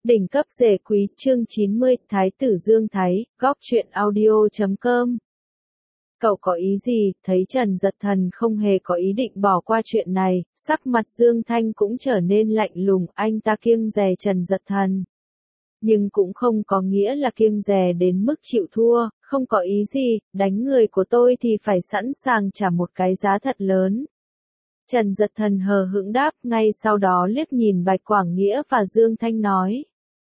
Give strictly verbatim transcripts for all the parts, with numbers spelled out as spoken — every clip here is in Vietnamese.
Đỉnh cấp rể quý chương chín mươi, Thái tử Dương Thái, góc truyện audio chấm com. Cậu có ý gì? Thấy Trần Dật Thần không hề có ý định bỏ qua chuyện này, sắc mặt Dương Thanh cũng trở nên lạnh lùng, anh ta kiêng dè Trần Dật Thần. Nhưng cũng không có nghĩa là kiêng dè đến mức chịu thua, không có ý gì, đánh người của tôi thì phải sẵn sàng trả một cái giá thật lớn. Trần Dật Thần hờ hững đáp, ngay sau đó liếc nhìn Bạch Quảng Nghĩa và Dương Thanh nói.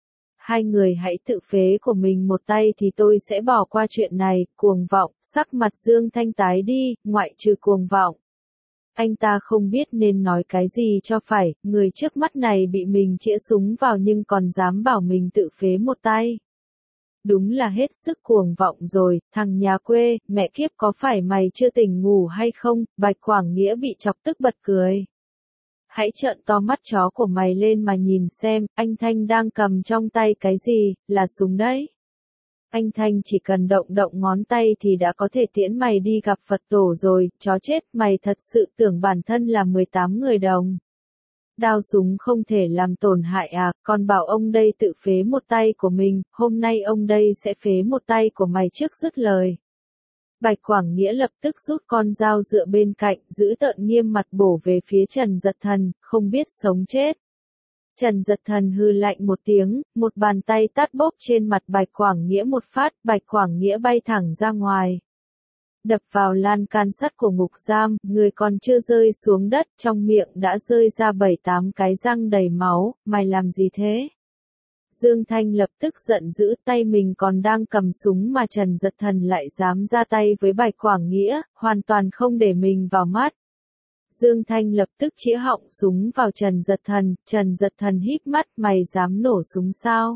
Hai người hãy tự phế của mình một tay thì tôi sẽ bỏ qua chuyện này, cuồng vọng, sắc mặt Dương Thanh tái đi, ngoại trừ cuồng vọng. Anh ta không biết nên nói cái gì cho phải, người trước mắt này bị mình chĩa súng vào nhưng còn dám bảo mình tự phế một tay. Đúng là hết sức cuồng vọng rồi, thằng nhà quê, mẹ kiếp có phải mày chưa tỉnh ngủ hay không? Bạch Quảng Nghĩa bị chọc tức bật cười. Hãy trợn to mắt chó của mày lên mà nhìn xem, anh Thanh đang cầm trong tay cái gì, là súng đấy. Anh Thanh chỉ cần động động ngón tay thì đã có thể tiễn mày đi gặp Phật tổ rồi, chó chết, mày thật sự tưởng bản thân là mười tám người đồng. Đao súng không thể làm tổn hại à, còn bảo ông đây tự phế một tay của mình, hôm nay ông đây sẽ phế một tay của mày trước dứt lời. Bạch Quảng Nghĩa lập tức rút con dao dựa bên cạnh, giữ tợn nghiêm mặt bổ về phía Trần Dật Thần, không biết sống chết. Trần Dật Thần hư lạnh một tiếng, một bàn tay tát bốp trên mặt Bạch Quảng Nghĩa một phát, Bạch Quảng Nghĩa bay thẳng ra ngoài. Đập vào lan can sắt của ngục giam, người còn chưa rơi xuống đất, trong miệng đã rơi ra bảy tám cái răng đầy máu, mày làm gì thế? Dương Thanh lập tức giận dữ, tay mình còn đang cầm súng mà Trần Dật Thần lại dám ra tay với Bạch Quảng Nghĩa, hoàn toàn không để mình vào mắt. Dương Thanh lập tức chĩa họng súng vào Trần Dật Thần, Trần Dật Thần híp mắt, mày dám nổ súng sao?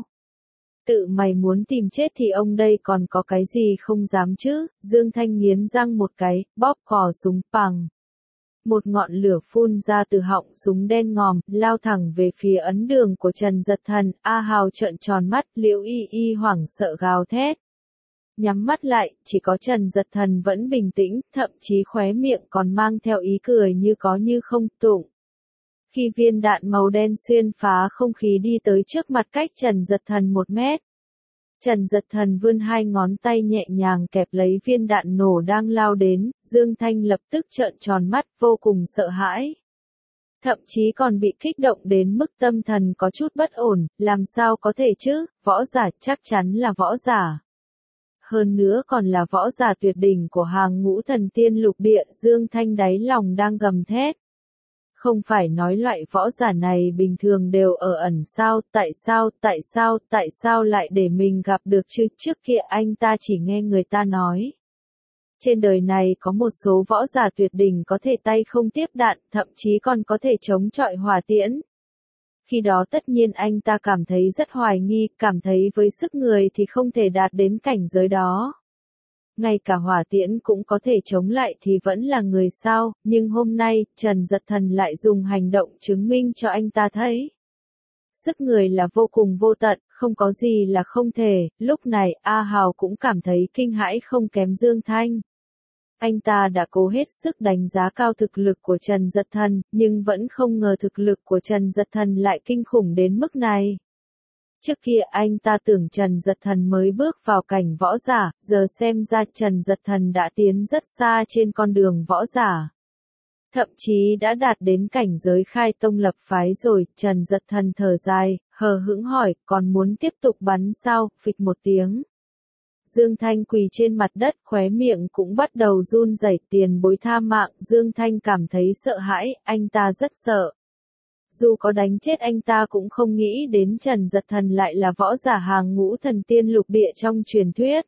Tự mày muốn tìm chết thì ông đây còn có cái gì không dám chứ? Dương Thanh nghiến răng một cái, bóp cò súng bằng. Một ngọn lửa phun ra từ họng súng đen ngòm, lao thẳng về phía ấn đường của Trần Dật Thần, A Hào trợn tròn mắt, Liễu Y Y hoảng sợ gào thét. Nhắm mắt lại, chỉ có Trần Dật Thần vẫn bình tĩnh, thậm chí khóe miệng còn mang theo ý cười như có như không tụng. Khi viên đạn màu đen xuyên phá không khí đi tới trước mặt cách Trần Dật Thần một mét. Trần Dật Thần vươn hai ngón tay nhẹ nhàng kẹp lấy viên đạn nổ đang lao đến, Dương Thanh lập tức trợn tròn mắt, vô cùng sợ hãi. Thậm chí còn bị kích động đến mức tâm thần có chút bất ổn, làm sao có thể chứ, võ giả chắc chắn là võ giả. Hơn nữa còn là võ giả tuyệt đỉnh của hàng ngũ thần tiên lục địa, Dương Thanh đáy lòng đang gầm thét. Không phải nói loại võ giả này bình thường đều ở ẩn sao, tại sao, tại sao, tại sao lại để mình gặp được chứ, trước kia anh ta chỉ nghe người ta nói. Trên đời này có một số võ giả tuyệt đỉnh có thể tay không tiếp đạn, thậm chí còn có thể chống chọi hỏa tiễn. Khi đó tất nhiên anh ta cảm thấy rất hoài nghi, cảm thấy với sức người thì không thể đạt đến cảnh giới đó. Ngay cả hỏa tiễn cũng có thể chống lại thì vẫn là người sao, nhưng hôm nay, Trần Dật Thần lại dùng hành động chứng minh cho anh ta thấy. Sức người là vô cùng vô tận, không có gì là không thể, lúc này A Hào cũng cảm thấy kinh hãi không kém Dương Thanh. Anh ta đã cố hết sức đánh giá cao thực lực của Trần Dật Thần, nhưng vẫn không ngờ thực lực của Trần Dật Thần lại kinh khủng đến mức này. Trước kia anh ta tưởng Trần Dật Thần mới bước vào cảnh võ giả, giờ xem ra Trần Dật Thần đã tiến rất xa trên con đường võ giả. Thậm chí đã đạt đến cảnh giới khai tông lập phái rồi, Trần Dật Thần thở dài, hờ hững hỏi, còn muốn tiếp tục bắn sao, phịch một tiếng. Dương Thanh quỳ trên mặt đất, khóe miệng cũng bắt đầu run rẩy, tiền bối tha mạng, Dương Thanh cảm thấy sợ hãi, anh ta rất sợ. Dù có đánh chết anh ta cũng không nghĩ đến Trần Dật Thần lại là võ giả hàng ngũ thần tiên lục địa trong truyền thuyết.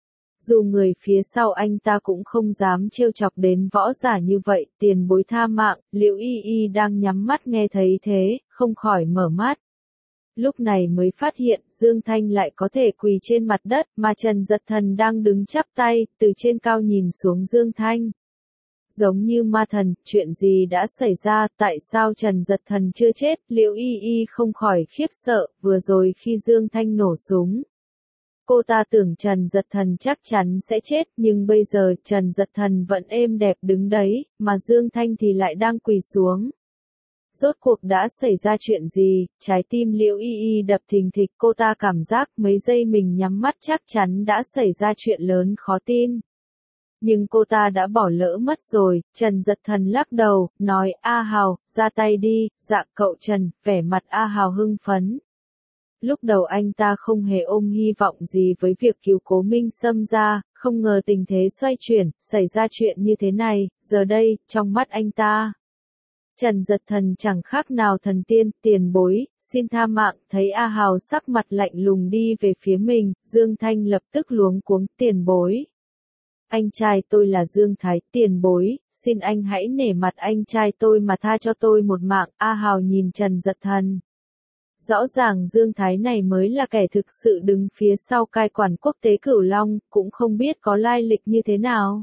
Dù người phía sau anh ta cũng không dám trêu chọc đến võ giả như vậy, tiền bối tha mạng, Liễu Y Y đang nhắm mắt nghe thấy thế, không khỏi mở mắt. Lúc này mới phát hiện, Dương Thanh lại có thể quỳ trên mặt đất, mà Trần Dật Thần đang đứng chắp tay, từ trên cao nhìn xuống Dương Thanh. Giống như ma thần, chuyện gì đã xảy ra, tại sao Trần Dật Thần chưa chết, Liễu Y Y không khỏi khiếp sợ, vừa rồi khi Dương Thanh nổ súng. Cô ta tưởng Trần Dật Thần chắc chắn sẽ chết, nhưng bây giờ Trần Dật Thần vẫn êm đẹp đứng đấy, mà Dương Thanh thì lại đang quỳ xuống. Rốt cuộc đã xảy ra chuyện gì? Trái tim Liễu Y Y đập thình thịch, cô ta cảm giác mấy giây mình nhắm mắt chắc chắn đã xảy ra chuyện lớn khó tin. Nhưng cô ta đã bỏ lỡ mất rồi. Trần Giật Thần lắc đầu, nói: A Hào, ra tay đi. Dạ cậu Trần. Vẻ mặt A Hào hưng phấn. Lúc đầu anh ta không hề ôm hy vọng gì với việc cứu Cố Minh Sâm ra, không ngờ tình thế xoay chuyển, xảy ra chuyện như thế này, giờ đây, trong mắt anh ta, Trần Giật Thần chẳng khác nào thần tiên. Tiền bối, xin tha mạng. Thấy A Hào sắc mặt lạnh lùng đi về phía mình, Dương Thanh lập tức luống cuống. Tiền bối, anh trai tôi là Dương Thái. Tiền bối, xin anh hãy nể mặt anh trai tôi mà tha cho tôi một mạng. A Hào nhìn Trần Giật Thần. Rõ ràng Dương Thái này mới là kẻ thực sự đứng phía sau cai quản quốc tế Cửu Long, cũng không biết có lai lịch như thế nào.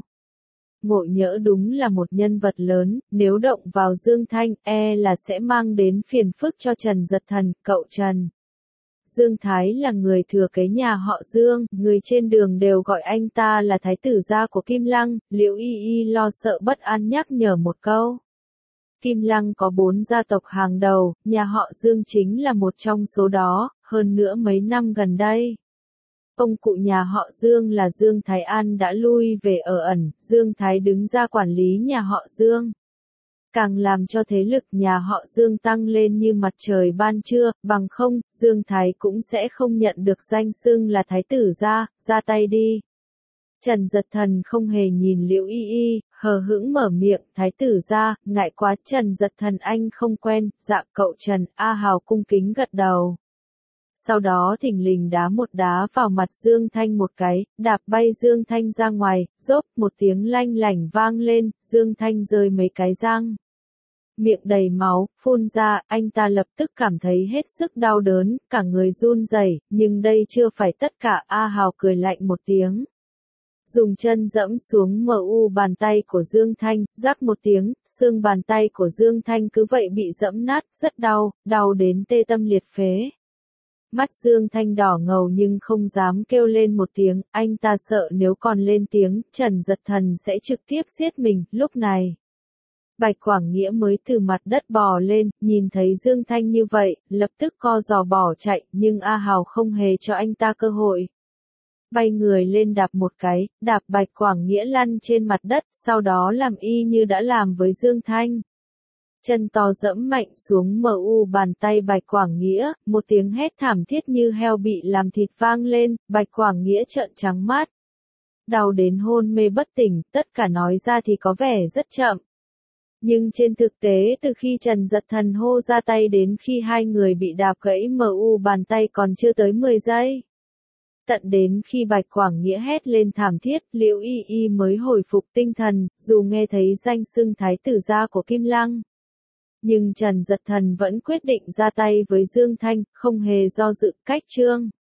Ngộ nhỡ đúng là một nhân vật lớn, nếu động vào Dương Thanh, e là sẽ mang đến phiền phức cho Trần Giật Thần. Cậu Trần. Dương Thái là người thừa kế nhà họ Dương, người trên đường đều gọi anh ta là thái tử gia của Kim Lăng. Liễu Y Y lo sợ bất an nhắc nhở một câu. Kim Lăng có bốn gia tộc hàng đầu, nhà họ Dương chính là một trong số đó, hơn nữa mấy năm gần đây. Ông cụ nhà họ Dương là Dương Thái An đã lui về ở ẩn, Dương Thái đứng ra quản lý nhà họ Dương. Càng làm cho thế lực nhà họ Dương tăng lên như mặt trời ban trưa, bằng không, Dương Thái cũng sẽ không nhận được danh xưng là thái tử gia. Ra tay đi. Trần Giật Thần không hề nhìn Liễu Y Y, hờ hững mở miệng. Thái tử gia, ngại quá. Trần Giật Thần anh không quen. Dạ cậu Trần. A Hào cung kính gật đầu. Sau đó thình lình đá một đá vào mặt Dương Thanh một cái, đạp bay Dương Thanh ra ngoài, rốp một tiếng lanh lảnh vang lên, Dương Thanh rơi mấy cái răng. Miệng đầy máu, phun ra, anh ta lập tức cảm thấy hết sức đau đớn, cả người run rẩy, nhưng đây chưa phải tất cả. A Hào cười lạnh một tiếng. Dùng chân dẫm xuống mờ u bàn tay của Dương Thanh, rắc một tiếng, xương bàn tay của Dương Thanh cứ vậy bị dẫm nát, rất đau, đau đến tê tâm liệt phế. Mắt Dương Thanh đỏ ngầu nhưng không dám kêu lên một tiếng, anh ta sợ nếu còn lên tiếng, Trần Giật Thần sẽ trực tiếp giết mình. Lúc này, Bạch Quảng Nghĩa mới từ mặt đất bò lên, nhìn thấy Dương Thanh như vậy, lập tức co giò bỏ chạy, nhưng A Hào không hề cho anh ta cơ hội. Bay người lên đạp một cái, đạp Bạch Quảng Nghĩa lăn trên mặt đất, sau đó làm y như đã làm với Dương Thanh. Chân to dẫm mạnh xuống mờ u bàn tay Bạch Quảng Nghĩa, một tiếng hét thảm thiết như heo bị làm thịt vang lên, Bạch Quảng Nghĩa trợn trắng mắt. Đau đến hôn mê bất tỉnh, tất cả nói ra thì có vẻ rất chậm. Nhưng trên thực tế từ khi Trần Giật Thần hô ra tay đến khi hai người bị đạp gãy mờ u bàn tay còn chưa tới mười giây. Tận đến khi Bạch Quảng Nghĩa hét lên thảm thiết, Liễu Y Y mới hồi phục tinh thần, dù nghe thấy danh xưng thái tử gia của Kim Lăng. Nhưng Trần Giật Thần vẫn quyết định ra tay với Dương Thanh, không hề do dự. Cách chương